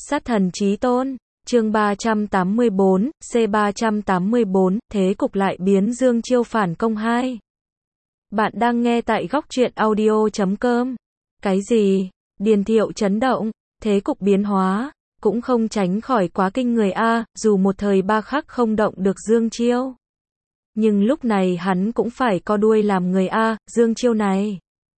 Sát thần chí tôn, chương 384, C384, thế cục lại biến Dương Chiêu phản công 2. Bạn đang nghe tại góc truyện audio.com. Cái gì? Điền Thiệu chấn động, thế cục biến hóa, cũng không tránh khỏi quá kinh người a, dù một thời ba khắc không động được Dương Chiêu. Nhưng lúc này hắn cũng phải co đuôi làm người a, Dương Chiêu này.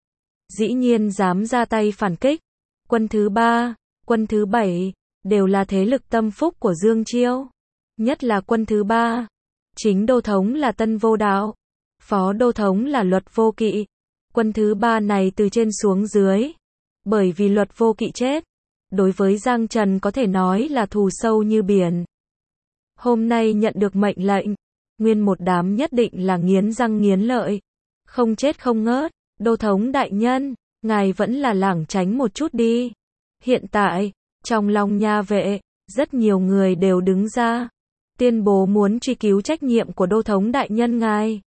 Dĩ nhiên dám ra tay phản kích. Quân thứ 3, quân thứ 7, đều là thế lực tâm phúc của Dương Chiêu. Nhất là quân thứ 3. Chính đô thống là Tân Vô Đạo. Phó đô thống là Luật Vô Kỵ. Quân thứ 3 này từ trên xuống dưới. Bởi vì Luật Vô Kỵ chết. Đối với Giang Trần có thể nói là thù sâu như biển. Hôm nay nhận được mệnh lệnh. Nguyên một đám nhất định là nghiến răng nghiến lợi. Không chết không ngớt. Đô thống đại nhân, ngài vẫn là lảng tránh một chút đi. Hiện tại, trong Long Nha vệ, rất nhiều người đều đứng ra. Tuyên bố muốn truy cứu trách nhiệm của đô thống đại nhân ngài.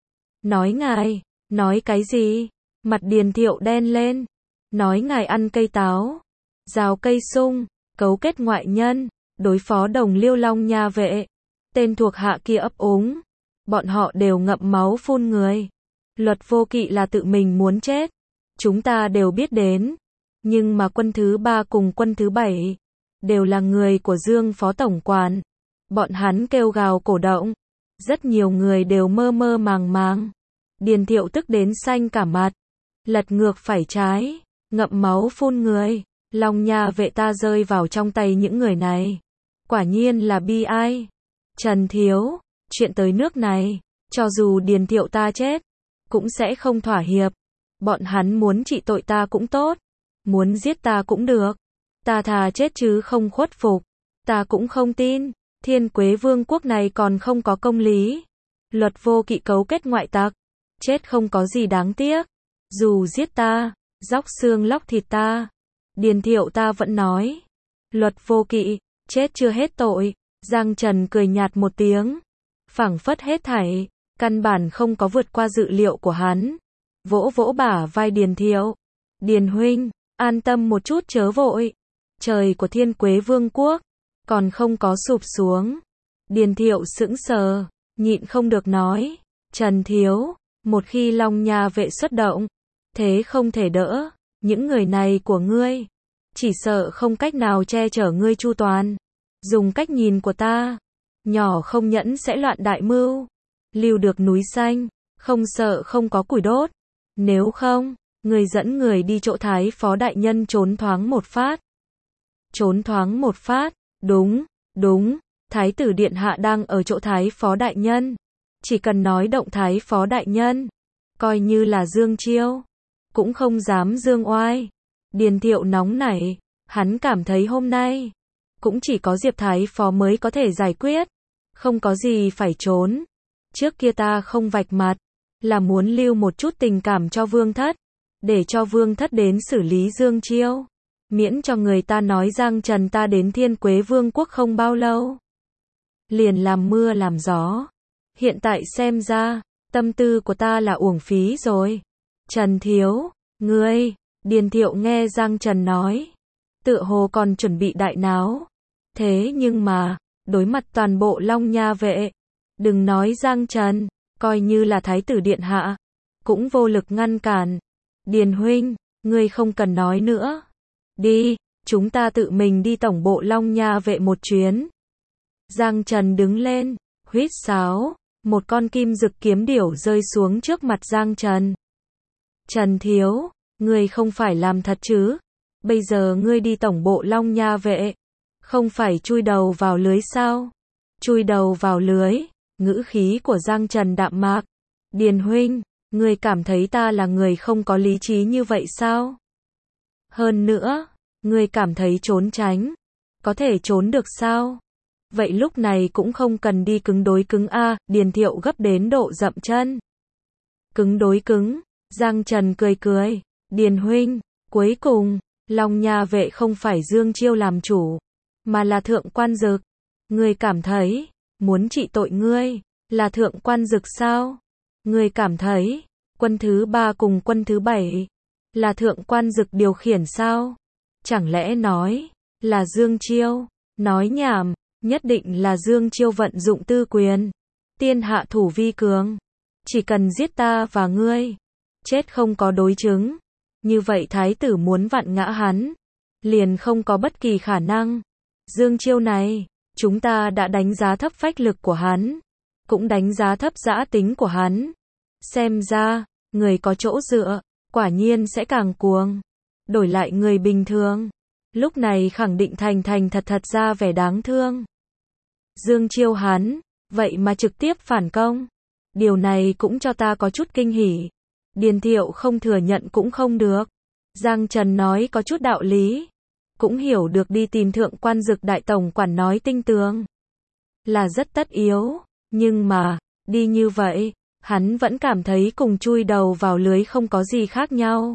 Ngài, nói cái gì? Mặt Điền Thiệu đen lên. Nói ngài ăn cây táo, rào cây sung, cấu kết ngoại nhân, đối phó đồng liêu Long Nha vệ. Tên thuộc hạ kia ấp úng. Bọn họ đều ngậm máu phun người. Luật Vô Kỵ là tự mình muốn chết. Chúng ta đều biết đến. Nhưng mà quân thứ 3 cùng quân thứ 7 đều là người của Dương Phó Tổng Quản. Bọn hắn kêu gào cổ động. Rất nhiều người đều mơ mơ màng màng. Điền Thiệu tức đến xanh cả mặt. Lật ngược phải trái. Ngậm máu phun người. Long Nha vệ ta rơi vào trong tay những người này. Quả nhiên là bi ai. Trần Thiếu, chuyện tới nước này, cho dù Điền Thiệu ta chết, cũng sẽ không thỏa hiệp. Bọn hắn muốn trị tội ta cũng tốt. Muốn giết ta cũng được. Ta thà chết chứ không khuất phục. Ta cũng không tin. Thiên Quế Vương quốc này còn không có công lý. Luật Vô Kỵ cấu kết ngoại tặc. Chết không có gì đáng tiếc. Dù giết ta, róc xương lóc thịt ta. Điền Thiệu ta vẫn nói. Luật Vô Kỵ, chết chưa hết tội. Giang Trần cười nhạt một tiếng. Phảng phất hết thảy. Căn bản không có vượt qua dự liệu của hắn. Vỗ vỗ bả vai Điền Thiệu. Điền huynh, an tâm một chút chớ vội. Trời của Thiên Quế Vương quốc còn không có sụp xuống. Điền Thiệu sững sờ, nhịn không được nói. Trần Thiếu, một khi Long Nha vệ xuất động, thế không thể đỡ. Những người này của ngươi, chỉ sợ không cách nào che chở ngươi chu toàn. Dùng cách nhìn của ta, nhỏ không nhẫn sẽ loạn đại mưu. Lưu được núi xanh, không sợ không có củi đốt. Nếu không, người dẫn người đi chỗ Thái Phó đại nhân trốn thoáng một phát. Trốn thoáng một phát, đúng, Thái tử điện hạ đang ở chỗ Thái Phó đại nhân. Chỉ cần nói động Thái Phó đại nhân, coi như là Dương Chiêu, cũng không dám dương oai. Điền Thiệu nóng nảy, hắn cảm thấy hôm nay, cũng chỉ có Diệp Thái Phó mới có thể giải quyết. Không có gì phải trốn. Trước kia ta không vạch mặt, là muốn lưu một chút tình cảm cho Vương Thất, để cho Vương Thất đến xử lý Dương Chiêu. Miễn cho người ta nói Giang Trần ta đến Thiên Quế Vương quốc không bao lâu. Liền làm mưa làm gió. Hiện tại xem ra, tâm tư của ta là uổng phí rồi. Trần Thiếu, ngươi, Điền Thiệu nghe Giang Trần nói. Tựa hồ còn chuẩn bị đại náo. Thế nhưng mà, đối mặt toàn bộ Long Nha vệ. Đừng nói Giang Trần, coi như là Thái tử điện hạ, cũng vô lực ngăn cản. Điền huynh, ngươi không cần nói nữa. Đi, chúng ta tự mình đi tổng bộ Long Nha vệ một chuyến. Giang Trần đứng lên, huýt sáo, một con kim dực kiếm điểu rơi xuống trước mặt Giang Trần. Trần Thiếu, ngươi không phải làm thật chứ? Bây giờ ngươi đi tổng bộ Long Nha vệ, không phải chui đầu vào lưới sao? Chui đầu vào lưới. Ngữ khí của Giang Trần đạm mạc. Điền huynh, ngươi cảm thấy ta là người không có lý trí như vậy sao? Hơn nữa, ngươi cảm thấy trốn tránh, có thể trốn được sao? Vậy lúc này cũng không cần đi cứng đối cứng a. Điền Thiệu gấp đến độ dậm chân. Cứng đối cứng. Giang Trần cười cười. Điền huynh, cuối cùng, Long Nha vệ không phải Dương Chiêu làm chủ, mà là Thượng Quan Dực. Ngươi cảm thấy muốn trị tội ngươi là Thượng Quan Dực sao? Ngươi cảm thấy quân thứ 3 cùng quân thứ 7 là Thượng Quan Dực điều khiển sao? Chẳng lẽ nói Là Dương Chiêu. Nói nhảm, nhất định là Dương Chiêu vận dụng tư quyền. Tiên hạ thủ vi cường. Chỉ cần giết ta và ngươi. Chết không có đối chứng. Như vậy thái tử muốn vặn ngã hắn. Liền không có bất kỳ khả năng. Dương Chiêu này, chúng ta đã đánh giá thấp phách lực của hắn. Cũng đánh giá thấp dã tính của hắn. Xem ra, người có chỗ dựa, quả nhiên sẽ càng cuồng. Đổi lại người bình thường. Lúc này khẳng định thành thật ra vẻ đáng thương. Dương Chiêu hắn, vậy mà trực tiếp phản công. Điều này cũng cho ta có chút kinh hỉ. Điền Thiệu không thừa nhận cũng không được. Giang Trần nói có chút đạo lý. Cũng hiểu được đi tìm thượng quan Dực đại tổng quản nói tinh tường. Là rất tất yếu. Nhưng mà, đi như vậy, hắn vẫn cảm thấy cùng chui đầu vào lưới không có gì khác nhau.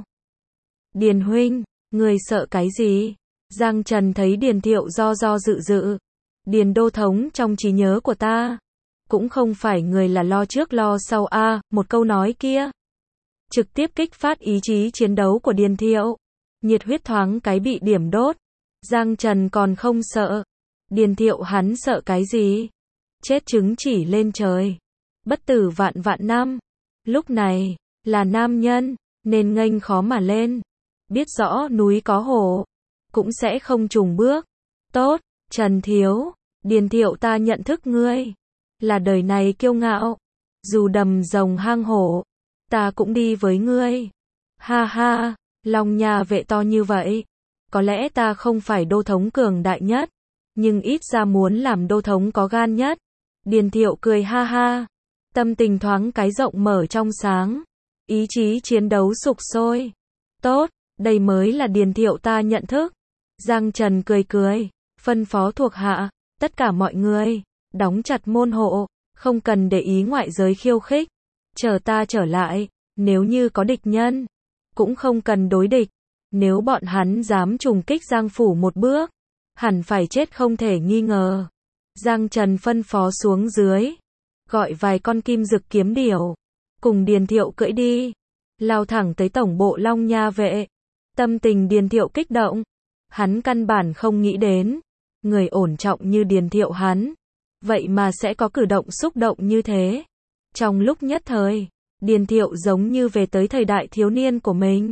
Điền huynh, người sợ cái gì? Giang Trần thấy Điền Thiệu do dự. Điền đô thống trong trí nhớ của ta. Cũng không phải người là lo trước lo sau a, một câu nói kia. Trực tiếp kích phát ý chí chiến đấu của Điền Thiệu. Nhiệt huyết thoáng cái bị điểm đốt. Giang Trần còn không sợ. Điền Thiệu hắn sợ cái gì? Chết chứng chỉ lên trời. Bất tử vạn năm. Lúc này, là nam nhân, nên nghênh khó mà lên. Biết rõ núi có hổ, cũng sẽ không chùng bước. Tốt, Trần Thiếu, Điền Thiệu ta nhận thức ngươi. Là đời này kiêu ngạo. Dù đầm rồng hang hổ, ta cũng đi với ngươi. Ha ha, Long Nha vệ to như vậy. Có lẽ ta không phải đô thống cường đại nhất, nhưng ít ra muốn làm đô thống có gan nhất. Điền Thiệu cười ha ha. Tâm tình thoáng cái rộng mở trong sáng. Ý chí chiến đấu sục sôi. Tốt, đây mới là Điền Thiệu ta nhận thức. Giang Trần cười. Phân phó thuộc hạ, tất cả mọi người, đóng chặt môn hộ, không cần để ý ngoại giới khiêu khích. Chờ ta trở lại, nếu như có địch nhân, cũng không cần đối địch. Nếu bọn hắn dám trùng kích Giang phủ một bước, hẳn phải chết không thể nghi ngờ. Giang Trần phân phó xuống dưới, gọi vài con kim dực kiếm điểu, cùng Điền Thiệu cưỡi đi, lao thẳng tới tổng bộ Long Nha vệ. Tâm tình Điền Thiệu kích động, hắn căn bản không nghĩ đến, người ổn trọng như Điền Thiệu hắn, vậy mà sẽ có cử động xúc động như thế. Trong lúc nhất thời, Điền Thiệu giống như về tới thời đại thiếu niên của mình.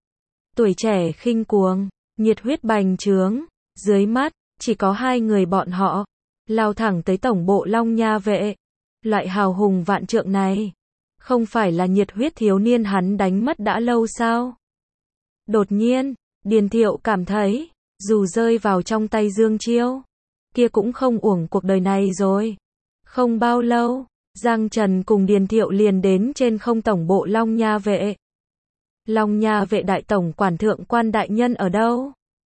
Tuổi trẻ khinh cuồng, nhiệt huyết bành trướng, dưới mắt, chỉ có hai người bọn họ, lao thẳng tới tổng bộ Long Nha vệ. Loại hào hùng vạn trượng này, không phải là nhiệt huyết thiếu niên hắn đánh mất đã lâu sao? Đột nhiên, Điền Thiệu cảm thấy, dù rơi vào trong tay Dương Chiêu, kia cũng không uổng cuộc đời này rồi. Không bao lâu, Giang Trần cùng Điền Thiệu liền đến trên không tổng bộ Long Nha vệ. Long Nha vệ đại tổng quản thượng quan đại nhân ở đâu?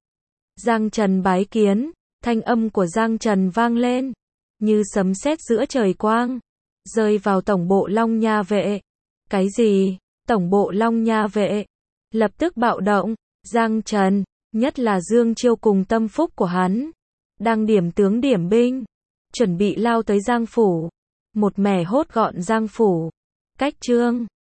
Giang Trần bái kiến, thanh âm của Giang Trần vang lên, như sấm sét giữa trời quang, rơi vào tổng bộ Long Nha vệ. Cái gì? Tổng bộ Long Nha vệ? Lập tức bạo động, Giang Trần, nhất là Dương Chiêu cùng tâm phúc của hắn, đang điểm tướng điểm binh, chuẩn bị lao tới Giang phủ, một mẻ hốt gọn Giang phủ. Cách chương